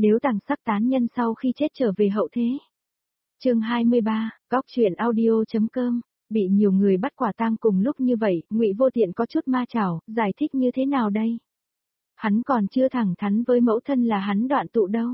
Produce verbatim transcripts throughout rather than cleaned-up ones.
nếu Tàng Sắc tán nhân sau khi chết trở về hậu thế. Chương hai mươi ba, góc truyện audio.com. Bị nhiều người bắt quả tang cùng lúc như vậy, Ngụy Vô Tiện có chút ma chảo, giải thích như thế nào đây? Hắn còn chưa thẳng thắn với mẫu thân là hắn đoạn tụ đâu.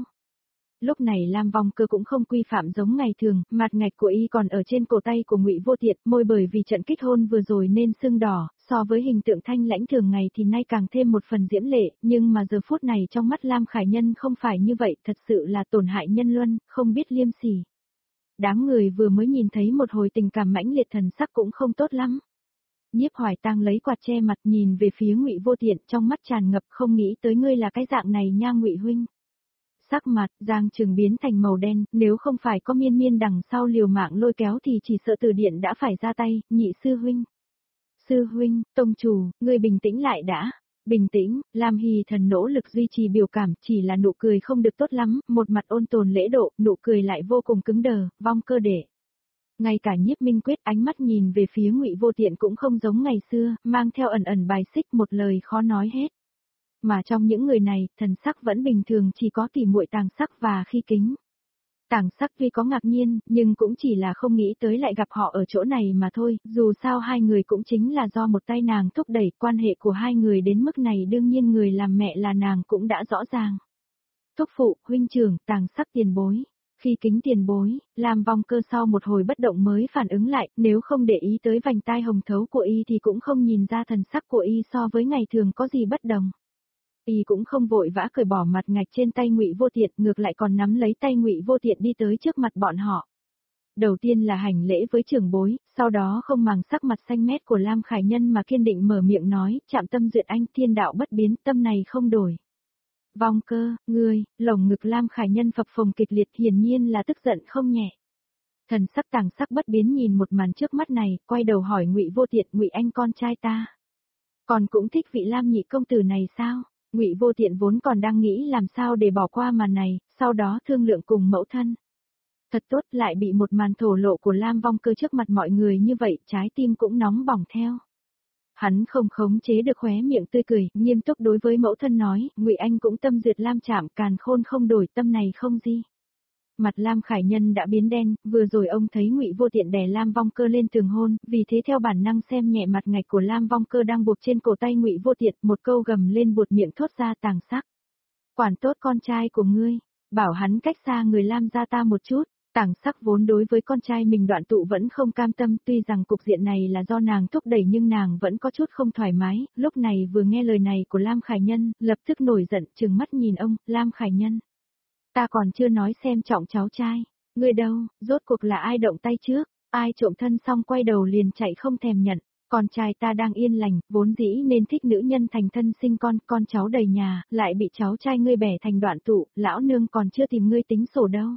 Lúc này Lam Vong Cơ cũng không quy phạm giống ngày thường, mặt ngạch của y còn ở trên cổ tay của Ngụy Vô Tiện, môi bởi vì trận kết hôn vừa rồi nên sưng đỏ, so với hình tượng thanh lãnh thường ngày thì nay càng thêm một phần diễm lệ, nhưng mà giờ phút này trong mắt Lam Khải Nhân không phải như vậy, thật sự là tổn hại nhân luân, không biết liêm sỉ. Đám người vừa mới nhìn thấy một hồi tình cảm mãnh liệt, thần sắc cũng không tốt lắm. Nhiếp Hoài Tang lấy quạt che mặt nhìn về phía Ngụy Vô Tiện, trong mắt tràn ngập không nghĩ tới ngươi là cái dạng này nha Ngụy huynh. Sắc mặt Giang Trừng biến thành màu đen, nếu không phải có Miên Miên đằng sau liều mạng lôi kéo thì chỉ sợ Từ Điện đã phải ra tay. Nhị sư huynh. Sư huynh, tông chủ, ngươi bình tĩnh lại đã. Bình tĩnh, Lam Hy Thần nỗ lực duy trì biểu cảm, chỉ là nụ cười không được tốt lắm, một mặt ôn tồn lễ độ, nụ cười lại vô cùng cứng đờ, Vong Cơ đệ. Ngay cả Nhiếp Minh Quyết ánh mắt nhìn về phía Ngụy Vô Tiện cũng không giống ngày xưa, mang theo ẩn ẩn bài xích, một lời khó nói hết. Mà trong những người này, thần sắc vẫn bình thường, chỉ có tỉ muội Tàng Sắc và Khi Kính. Tàng Sắc tuy có ngạc nhiên, nhưng cũng chỉ là không nghĩ tới lại gặp họ ở chỗ này mà thôi, dù sao hai người cũng chính là do một tay nàng thúc đẩy, quan hệ của hai người đến mức này đương nhiên người làm mẹ là nàng cũng đã rõ ràng. Thúc phụ, huynh trưởng, Tàng Sắc tiền bối. Khi Kính tiền bối, Lam Vong Cơ sau một hồi bất động mới phản ứng lại, nếu không để ý tới vành tai hồng thấu của y thì cũng không nhìn ra thần sắc của y so với ngày thường có gì bất đồng. Y cũng không vội vã cởi bỏ mặt ngạch trên tay Ngụy Vô Tiện, ngược lại còn nắm lấy tay Ngụy Vô Tiện đi tới trước mặt bọn họ. Đầu tiên là hành lễ với trưởng bối, sau đó không màng sắc mặt xanh mét của Lam Khải Nhân mà kiên định mở miệng nói, chạm tâm duyệt anh, thiên đạo bất biến, tâm này không đổi. Vong Cơ, ngươi, lồng ngực Lam Khải Nhân phập phồng kịch liệt, hiển nhiên là tức giận không nhẹ. Thần sắc Tàng Sắc bất biến nhìn một màn trước mắt này, quay đầu hỏi Ngụy Vô Tiện, Ngụy anh con trai ta. Còn cũng thích vị Lam nhị công tử này sao? Ngụy Vô Tiện vốn còn đang nghĩ làm sao để bỏ qua màn này, sau đó thương lượng cùng mẫu thân. Thật tốt, lại bị một màn thổ lộ của Lam Vong Cơ trước mặt mọi người như vậy, trái tim cũng nóng bỏng theo. Hắn không khống chế được khóe miệng tươi cười, nghiêm túc đối với mẫu thân nói, Ngụy anh cũng tâm duyệt Lam chạm, càn khôn không đổi, tâm này không gì. Mặt Lam Khải Nhân đã biến đen, vừa rồi ông thấy Ngụy Vô Tiện đè Lam Vong Cơ lên tường hôn, vì thế theo bản năng xem nhẹ mặt ngạch của Lam Vong Cơ đang buộc trên cổ tay Ngụy Vô Tiện, một câu gầm lên buột miệng thốt ra, Tàng Sắc. Quản tốt con trai của ngươi, bảo hắn cách xa người Lam gia ta một chút. Tàng Sắc vốn đối với con trai mình đoạn tụ vẫn không cam tâm, tuy rằng cục diện này là do nàng thúc đẩy nhưng nàng vẫn có chút không thoải mái, lúc này vừa nghe lời này của Lam Khải Nhân, lập tức nổi giận, trừng mắt nhìn ông, Lam Khải Nhân. Ta còn chưa nói xem trọng cháu trai, ngươi đâu, rốt cuộc là ai động tay trước, ai trộm thân xong quay đầu liền chạy không thèm nhận, con trai ta đang yên lành, vốn dĩ nên thích nữ nhân thành thân sinh con, con cháu đầy nhà, lại bị cháu trai ngươi bẻ thành đoạn tụ, lão nương còn chưa tìm ngươi tính sổ đâu.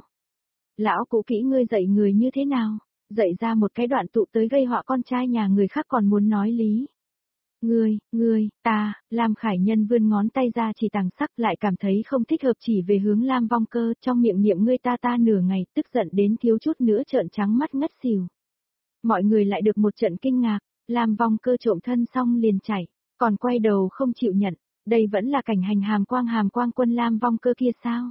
Lão cũ kỹ ngươi dạy người như thế nào, dạy ra một cái đoạn tụ tới gây họa con trai nhà người khác còn muốn nói lý. Ngươi, ngươi, ta, Lam Khải Nhân vươn ngón tay ra chỉ Tàng Sắc, lại cảm thấy không thích hợp chỉ về hướng Lam Vong Cơ, trong miệng niệm ngươi ta ta nửa ngày, tức giận đến thiếu chút nữa trợn trắng mắt ngất xỉu. Mọi người lại được một trận kinh ngạc, Lam Vong Cơ trộm thân xong liền chạy, còn quay đầu không chịu nhận, đây vẫn là cảnh hành hàm quang hàm quang quân Lam Vong Cơ kia sao?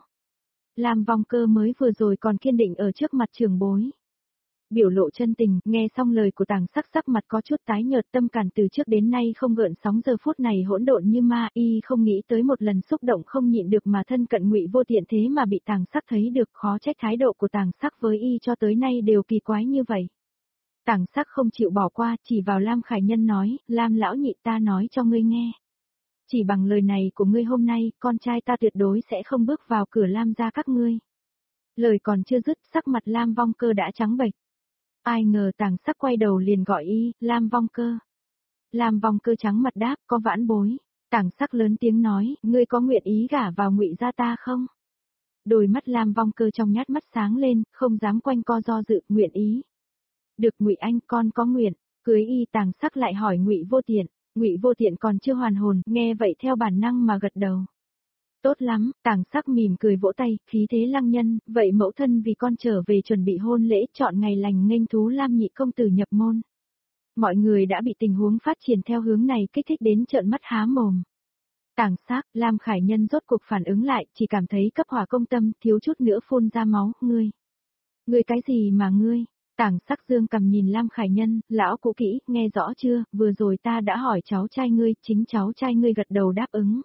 Lam Vong Cơ mới vừa rồi còn kiên định ở trước mặt trưởng bối. Biểu lộ chân tình, nghe xong lời của Tàng Sắc sắc mặt có chút tái nhợt, tâm cản từ trước đến nay không gợn sóng giờ phút này hỗn độn như ma, y không nghĩ tới một lần xúc động không nhịn được mà thân cận Ngụy Vô Tiện thế mà bị Tàng Sắc thấy được, khó trách thái độ của Tàng Sắc với y cho tới nay đều kỳ quái như vậy. Tàng Sắc không chịu bỏ qua, chỉ vào Lam Khải Nhân nói, Lam lão nhị ta nói cho ngươi nghe. Chỉ bằng lời này của ngươi hôm nay, con trai ta tuyệt đối sẽ không bước vào cửa Lam gia các ngươi. Lời còn chưa dứt, sắc mặt Lam Vong Cơ đã trắng bệch. Ai ngờ Tàng Sắc quay đầu liền gọi y, Lam Vong Cơ. Lam Vong Cơ trắng mặt đáp, có vãn bối. Tàng Sắc lớn tiếng nói, ngươi có nguyện ý gả vào Ngụy gia ta không? Đôi mắt Lam Vong Cơ trong nhát mắt sáng lên, không dám quanh co do dự, nguyện ý. Được Ngụy anh, con có nguyện. Cưới y. Tàng Sắc lại hỏi Ngụy Vô Tiện. Ngụy Vô Tiện còn chưa hoàn hồn, nghe vậy theo bản năng mà gật đầu. Tốt lắm, Tàng Sắc mỉm cười vỗ tay, khí thế lăng nhân, vậy mẫu thân vì con trở về chuẩn bị hôn lễ, chọn ngày lành nghênh thú Lam nhị công tử nhập môn. Mọi người đã bị tình huống phát triển theo hướng này kích thích đến trợn mắt há mồm. Tàng xác, Lam Khải Nhân rốt cuộc phản ứng lại, chỉ cảm thấy cấp hỏa công tâm, thiếu chút nữa phun ra máu, ngươi. Ngươi cái gì mà ngươi? Tàng sắc dương cầm nhìn Lam Khải Nhân, lão cũ kỹ, nghe rõ chưa, vừa rồi ta đã hỏi cháu trai ngươi, chính cháu trai ngươi gật đầu đáp ứng.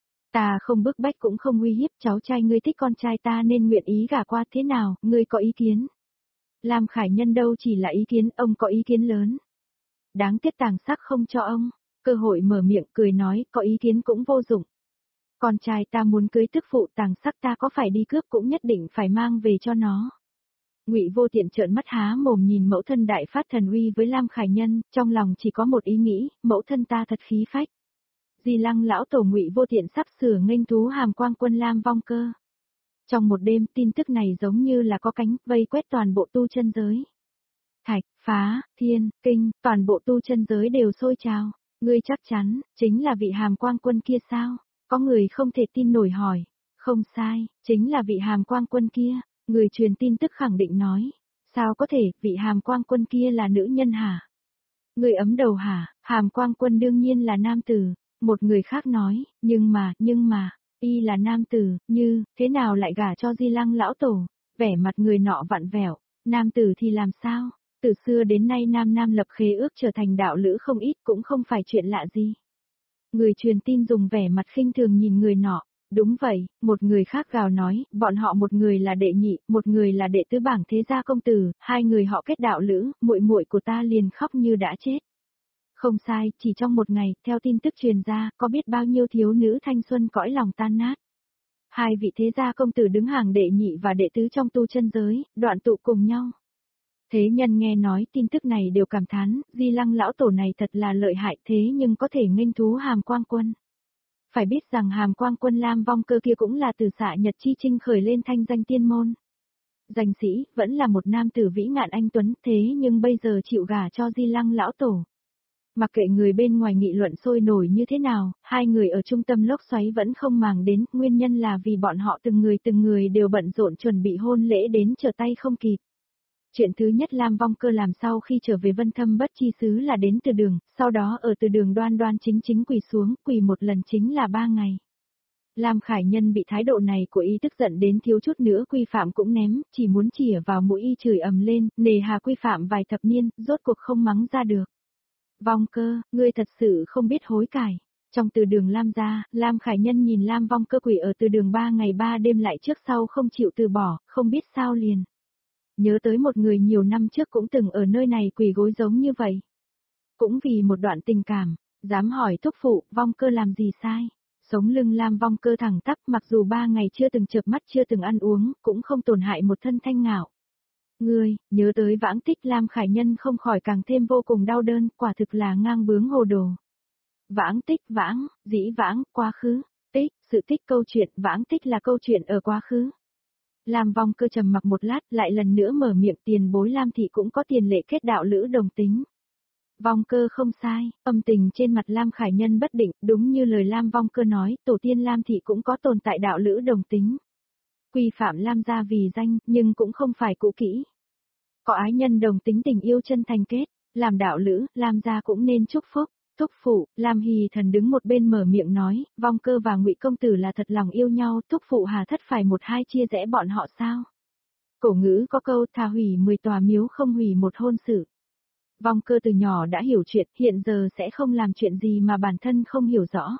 Ta không bức bách cũng không uy hiếp, cháu trai ngươi thích con trai ta nên nguyện ý gả qua, thế nào, ngươi có ý kiến? Lam Khải Nhân đâu chỉ là ý kiến, ông có ý kiến lớn. Đáng tiếc Tàng sắc không cho ông cơ hội mở miệng, cười nói, có ý kiến cũng vô dụng. Con trai ta muốn cưới tức phụ, Tàng sắc ta có phải đi cướp cũng nhất định phải mang về cho nó. Ngụy Vô Tiện trợn mắt há mồm nhìn mẫu thân đại phát thần uy với Lam Khải Nhân, trong lòng chỉ có một ý nghĩ, mẫu thân ta thật khí phách. Di Lăng lão tổ Ngụy Vô Tiện sắp sửa nghênh thú hàm quang quân Lam Vong Cơ. Trong một đêm, tin tức này giống như là có cánh, vây quét toàn bộ tu chân giới. Thạch, Phá, Thiên, Kinh, toàn bộ tu chân giới đều sôi trào. Ngươi chắc chắn, chính là vị hàm quang quân kia sao? Có người không thể tin nổi hỏi. Không sai, chính là vị hàm quang quân kia. Người truyền tin tức khẳng định nói. Sao có thể, vị hàm quang quân kia là nữ nhân hả? Người ấm đầu hả, hàm quang quân đương nhiên là nam tử. Một người khác nói, nhưng mà, nhưng mà, y là nam tử, như, thế nào lại gả cho Di Lăng lão tổ? Vẻ mặt người nọ vặn vẹo, nam tử thì làm sao? Từ xưa đến nay nam nam lập khế ước trở thành đạo lữ không ít cũng không phải chuyện lạ gì. Người truyền tin dùng vẻ mặt khinh thường nhìn người nọ. Đúng vậy, một người khác gào nói, bọn họ một người là đệ nhị, một người là đệ tứ bảng thế gia công tử, hai người họ kết đạo lữ, muội muội của ta liền khóc như đã chết. Không sai, chỉ trong một ngày, theo tin tức truyền ra, có biết bao nhiêu thiếu nữ thanh xuân cõi lòng tan nát. Hai vị thế gia công tử đứng hàng đệ nhị và đệ tứ trong tu chân giới, đoạn tụ cùng nhau. Thế nhân nghe nói tin tức này đều cảm thán, Di Lăng lão tổ này thật là lợi hại thế nhưng có thể nghênh thú hàm quang quân. Phải biết rằng hàm quang quân Lam Vong Cơ kia cũng là từ xạ Nhật Chi Trinh khởi lên thanh danh tiên môn. Danh sĩ, vẫn là một nam tử vĩ ngạn anh tuấn thế nhưng bây giờ chịu gả cho Di Lăng lão tổ. Mặc kệ người bên ngoài nghị luận sôi nổi như thế nào, hai người ở trung tâm lốc xoáy vẫn không màng đến, nguyên nhân là vì bọn họ từng người từng người đều bận rộn chuẩn bị hôn lễ đến trở tay không kịp. Chuyện thứ nhất Lam Vong Cơ làm sau khi trở về Vân Thâm Bất Chi xứ là đến từ đường, sau đó ở từ đường đoan đoan chính chính quỳ xuống, quỳ một lần chính là ba ngày. Lam Khải Nhân bị thái độ này của y tức giận đến thiếu chút nữa quy phạm cũng ném, chỉ muốn chỉa vào mũi y chửi ầm lên, nề hà quy phạm vài thập niên, rốt cuộc không mắng ra được. Vong Cơ, ngươi thật sự không biết hối cải. Trong từ đường Lam gia, Lam Khải Nhân nhìn Lam Vong Cơ quỳ ở từ đường ba ngày ba đêm lại trước sau không chịu từ bỏ, không biết sao liền. Nhớ tới một người nhiều năm trước cũng từng ở nơi này quỳ gối giống như vậy. Cũng vì một đoạn tình cảm, dám hỏi thúc phụ, Vong Cơ làm gì sai. Sống lưng Lam Vong Cơ thẳng tắp mặc dù ba ngày chưa từng chợp mắt chưa từng ăn uống, cũng không tổn hại một thân thanh ngạo. Ngươi, nhớ tới vãng tích Lam Khải Nhân không khỏi càng thêm vô cùng đau đơn, quả thực là ngang bướng hồ đồ. Vãng tích vãng, dĩ vãng, quá khứ, tích, sự tích câu chuyện, vãng tích là câu chuyện ở quá khứ. Lam Vong Cơ trầm mặc một lát, lại lần nữa mở miệng tiền bối Lam thị cũng có tiền lệ kết đạo lữ đồng tính. Vong Cơ không sai, âm tình trên mặt Lam Khải Nhân bất định, đúng như lời Lam Vong Cơ nói, tổ tiên Lam thị cũng có tồn tại đạo lữ đồng tính. Quy phạm Lam gia vì danh, nhưng cũng không phải cũ kỹ. Có ái nhân đồng tính tình yêu chân thành kết, làm đạo lữ, Lam gia cũng nên chúc phúc. Thúc phụ, Lam Hì Thần đứng một bên mở miệng nói, Vong Cơ và Ngụy công tử là thật lòng yêu nhau, thúc phụ hà thất phải một hai chia rẽ bọn họ sao? Cổ ngữ có câu thà hủy mười tòa miếu không hủy một hôn sự. Vong Cơ từ nhỏ đã hiểu chuyện, hiện giờ sẽ không làm chuyện gì mà bản thân không hiểu rõ.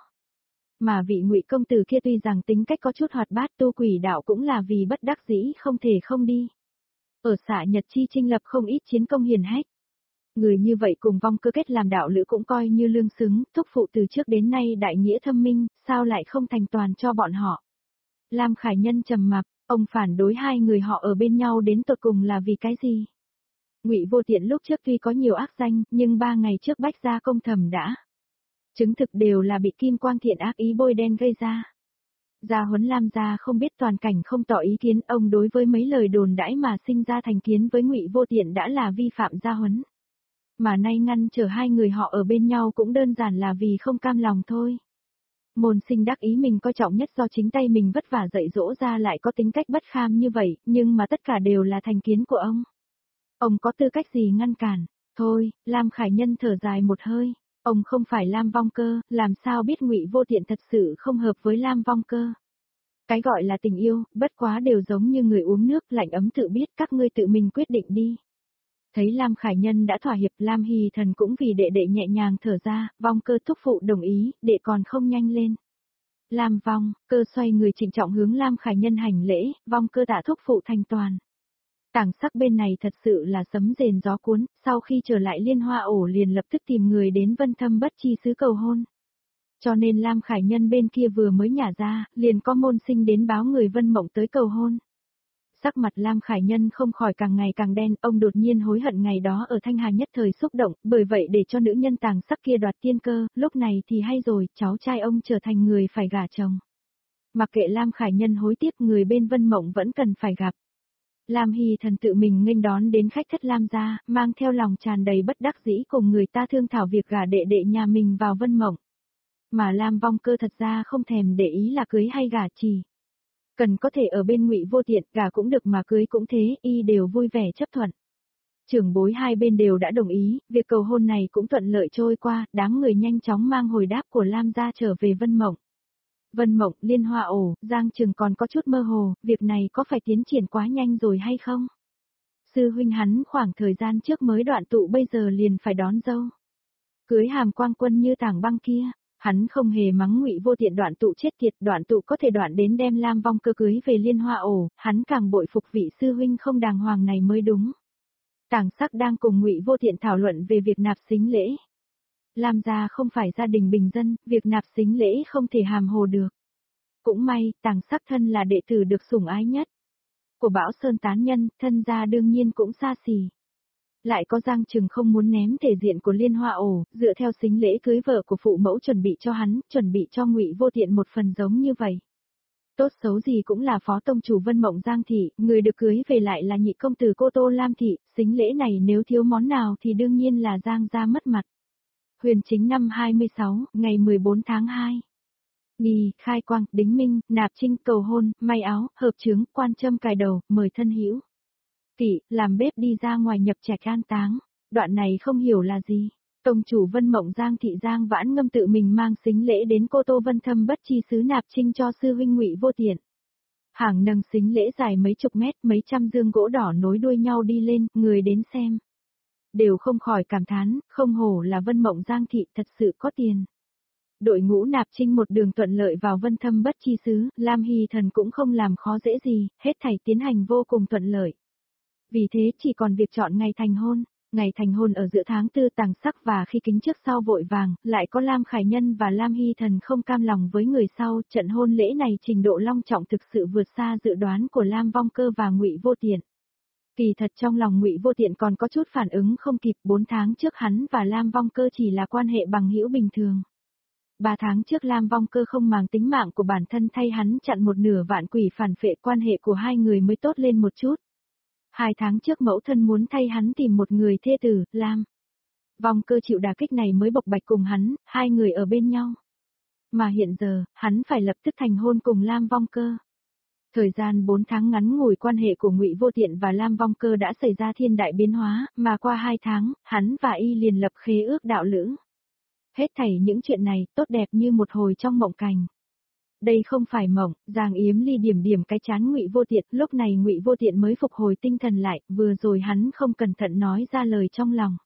Mà vị Ngụy công tử kia tuy rằng tính cách có chút hoạt bát tu quỷ đạo cũng là vì bất đắc dĩ không thể không đi. Ở xạ Nhật Chi Trinh lập không ít chiến công hiển hách. Người như vậy cùng Vong Cơ kết làm đạo lữ cũng coi như lương xứng, thúc phụ từ trước đến nay đại nghĩa thâm minh, sao lại không thành toàn cho bọn họ. Lam Khải Nhân trầm mặc, ông phản đối hai người họ ở bên nhau đến tột cùng là vì cái gì? Ngụy Vô Tiện lúc trước tuy có nhiều ác danh, nhưng ba ngày trước bách gia công thẩm đã. Chứng thực đều là bị Kim Quang Thiện ác ý bôi đen gây ra. Gia Huấn Lam gia không biết toàn cảnh không tỏ ý kiến, ông đối với mấy lời đồn đãi mà sinh ra thành kiến với Ngụy Vô Tiện đã là vi phạm Gia Huấn. Mà nay ngăn trở hai người họ ở bên nhau cũng đơn giản là vì không cam lòng thôi. Môn sinh đắc ý mình coi trọng nhất do chính tay mình vất vả dạy dỗ ra lại có tính cách bất kham như vậy, nhưng mà tất cả đều là thành kiến của ông. Ông có tư cách gì ngăn cản? Thôi, Lam Khải Nhân thở dài một hơi. Ông không phải Lam Vong Cơ, làm sao biết Ngụy Vô Tiện thật sự không hợp với Lam Vong Cơ. Cái gọi là tình yêu, bất quá đều giống như người uống nước, lạnh ấm tự biết, các ngươi tự mình quyết định đi. Thấy Lam Khải Nhân đã thỏa hiệp, Lam Hy Thần cũng vì đệ đệ nhẹ nhàng thở ra, Vong Cơ thúc phụ đồng ý, đệ còn không nhanh lên. Lam Vong Cơ xoay người trịnh trọng hướng Lam Khải Nhân hành lễ, Vong Cơ tạ thúc phụ thành toàn. Tảng sắc bên này thật sự là sấm rền gió cuốn, sau khi trở lại Liên Hoa ổ liền lập tức tìm người đến Vân Thâm Bất Chi xứ cầu hôn. Cho nên Lam Khải Nhân bên kia vừa mới nhả ra, liền có môn sinh đến báo người Vân Mộng tới cầu hôn. Sắc mặt Lam Khải Nhân không khỏi càng ngày càng đen, ông đột nhiên hối hận ngày đó ở Thanh Hà nhất thời xúc động, bởi vậy để cho nữ nhân tàng sắc kia đoạt tiên cơ, lúc này thì hay rồi, cháu trai ông trở thành người phải gả chồng. Mặc kệ Lam Khải Nhân hối tiếc, người bên Vân Mộng vẫn cần phải gặp. Lam Hy Thần tự mình nghênh đón đến khách thất Lam gia, mang theo lòng tràn đầy bất đắc dĩ cùng người ta thương thảo việc gả đệ đệ nhà mình vào Vân Mộng. Mà Lam Vong Cơ thật ra không thèm để ý là cưới hay gả, chỉ cần có thể ở bên Ngụy Vô Tiện, gả cũng được mà cưới cũng thế, y đều vui vẻ chấp thuận. Trưởng bối hai bên đều đã đồng ý, việc cầu hôn này cũng thuận lợi trôi qua, đám người nhanh chóng mang hồi đáp của Lam gia trở về Vân Mộng. Vân Mộng, Liên Hoa ổ, Giang Trừng còn có chút mơ hồ, việc này có phải tiến triển quá nhanh rồi hay không? Sư huynh hắn khoảng thời gian trước mới đoạn tụ, bây giờ liền phải đón dâu. Cưới Hàm Quang Quân như tảng băng kia, hắn không hề mắng Ngụy Vô Tiện đoạn tụ chết tiệt, đoạn tụ có thể đoạn đến đem Lam Vong Cơ cưới về Liên Hoa ổ, hắn càng bội phục vị sư huynh không đàng hoàng này mới đúng. Tảng sắc đang cùng Ngụy Vô Tiện thảo luận về việc nạp sính lễ. Lam gia không phải gia đình bình dân, việc nạp sính lễ không thể hàm hồ được. Cũng may, Tàng sắc thân là đệ tử được sủng ái nhất của Bảo Sơn tán nhân, thân gia đương nhiên cũng xa xỉ. Lại có Giang Trừng không muốn ném thể diện của Liên Hoa ổ, dựa theo sính lễ cưới vợ của phụ mẫu chuẩn bị cho hắn, chuẩn bị cho Ngụy Vô Tiện một phần giống như vậy. Tốt xấu gì cũng là phó tông chủ Vân Mộng Giang thị, người được cưới về lại là nhị công tử cô Tô Lam thị, sính lễ này nếu thiếu món nào thì đương nhiên là Giang gia mất mặt. Huyền chính năm hai mươi sáu, ngày mười bốn tháng hai. Nghi, khai quang, đính minh, nạp trinh, cầu hôn, may áo, hợp chướng, quan châm cài đầu, mời thân hữu. Tỷ, làm bếp đi ra ngoài nhập trạch an táng. Đoạn này không hiểu là gì. Tông chủ Vân Mộng Giang thị Giang Vãn Ngâm tự mình mang sính lễ đến Cô Tô Vân Thâm Bất Chi xứ nạp trinh cho sư huynh Ngụy Vô Tiện. Hàng nâng sính lễ dài mấy chục mét, mấy trăm dương gỗ đỏ nối đuôi nhau đi lên, người đến xem đều không khỏi cảm thán, không hổ là Vân Mộng Giang thị, thật sự có tiền. Đội ngũ nạp trinh một đường thuận lợi vào Vân Thâm Bất Chi xứ, Lam Hy Thần cũng không làm khó dễ gì, hết thảy tiến hành vô cùng thuận lợi. Vì thế chỉ còn việc chọn ngày thành hôn, ngày thành hôn ở giữa tháng tư, Tàng sắc và Khi Kính trước sau vội vàng, lại có Lam Khải Nhân và Lam Hy Thần không cam lòng với người sau, trận hôn lễ này trình độ long trọng thực sự vượt xa dự đoán của Lam Vong Cơ và Ngụy Vô Tiện. Kỳ thật trong lòng Ngụy Vô Tiện còn có chút phản ứng không kịp, bốn tháng trước hắn và Lam Vong Cơ chỉ là quan hệ bằng hữu bình thường. Ba tháng trước Lam Vong Cơ không màng tính mạng của bản thân thay hắn chặn một nửa vạn quỷ phản phệ, quan hệ của hai người mới tốt lên một chút. Hai tháng trước mẫu thân muốn thay hắn tìm một người thê tử, Lam Vong Cơ chịu đả kích này mới bộc bạch cùng hắn, hai người ở bên nhau. Mà hiện giờ, hắn phải lập tức thành hôn cùng Lam Vong Cơ. Thời gian bốn tháng ngắn ngủi, quan hệ của Ngụy Vô Tiện và Lam Vong Cơ đã xảy ra thiên đại biến hóa, mà qua hai tháng, hắn và y liền lập khế ước đạo lữ. Hết thảy những chuyện này, tốt đẹp như một hồi trong mộng cảnh. Đây không phải mộng, Giang Yếm Ly điểm điểm cái chán Ngụy Vô Tiện, lúc này Ngụy Vô Tiện mới phục hồi tinh thần lại, vừa rồi hắn không cẩn thận nói ra lời trong lòng.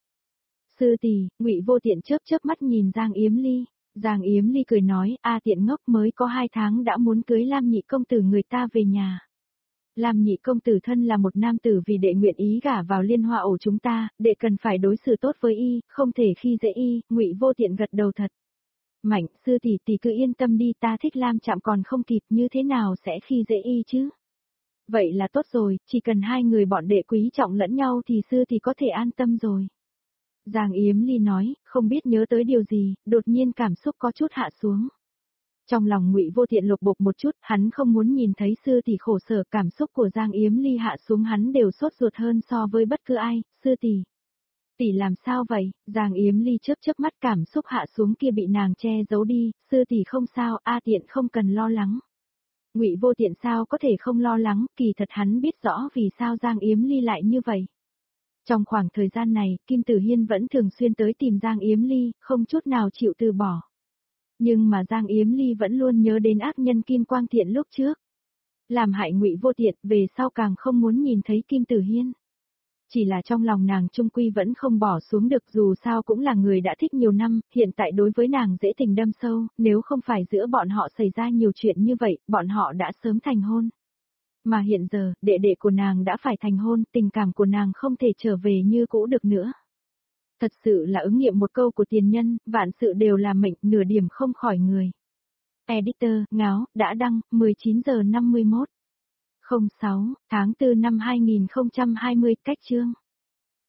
Sư tỷ, Ngụy Vô Tiện chớp chớp mắt nhìn Giang Yếm Ly. Giang Yếm Ly cười nói, a tiện ngốc, mới có hai tháng đã muốn cưới Lam nhị công tử người ta về nhà. Lam nhị công tử thân là một nam tử, vì đệ nguyện ý gả vào Liên Hoa ổ chúng ta, đệ cần phải đối xử tốt với y, không thể khi dễ y. Ngụy Vô Tiện gật đầu thật mạnh, sư tỷ tỷ cứ yên tâm đi, ta thích Lam chạm còn không kịp, như thế nào sẽ khi dễ y chứ? Vậy là tốt rồi, chỉ cần hai người bọn đệ quý trọng lẫn nhau thì sư thì có thể an tâm rồi. Giang Yếm Ly nói, không biết nhớ tới điều gì, đột nhiên cảm xúc có chút hạ xuống. Trong lòng Ngụy Vô Tiện lục bục một chút, hắn không muốn nhìn thấy sư tỷ khổ sở, cảm xúc của Giang Yếm Ly hạ xuống hắn đều sốt ruột hơn so với bất cứ ai, sư tỷ. Tỷ làm sao vậy? Giang Yếm Ly chớp chớp mắt, cảm xúc hạ xuống kia bị nàng che giấu đi, sư tỷ không sao, a tiện không cần lo lắng. Ngụy Vô Tiện sao có thể không lo lắng, kỳ thật hắn biết rõ vì sao Giang Yếm Ly lại như vậy. Trong khoảng thời gian này, Kim Tử Hiên vẫn thường xuyên tới tìm Giang Yếm Ly, không chút nào chịu từ bỏ. Nhưng mà Giang Yếm Ly vẫn luôn nhớ đến ác nhân Kim Quang Thiện lúc trước. Làm hại Ngụy Vô Tiện, về sau càng không muốn nhìn thấy Kim Tử Hiên. Chỉ là trong lòng nàng trung quy vẫn không bỏ xuống được, dù sao cũng là người đã thích nhiều năm, hiện tại đối với nàng dễ tình đâm sâu, nếu không phải giữa bọn họ xảy ra nhiều chuyện như vậy, bọn họ đã sớm thành hôn. Mà hiện giờ, đệ đệ của nàng đã phải thành hôn, tình cảm của nàng không thể trở về như cũ được nữa. Thật sự là ứng nghiệm một câu của tiền nhân, vạn sự đều là mệnh, nửa điểm không khỏi người. Editor, Ngáo, đã đăng, mười chín giờ năm mươi mốt. không sáu, tháng tư năm hai nghìn không trăm hai mươi, cách chương.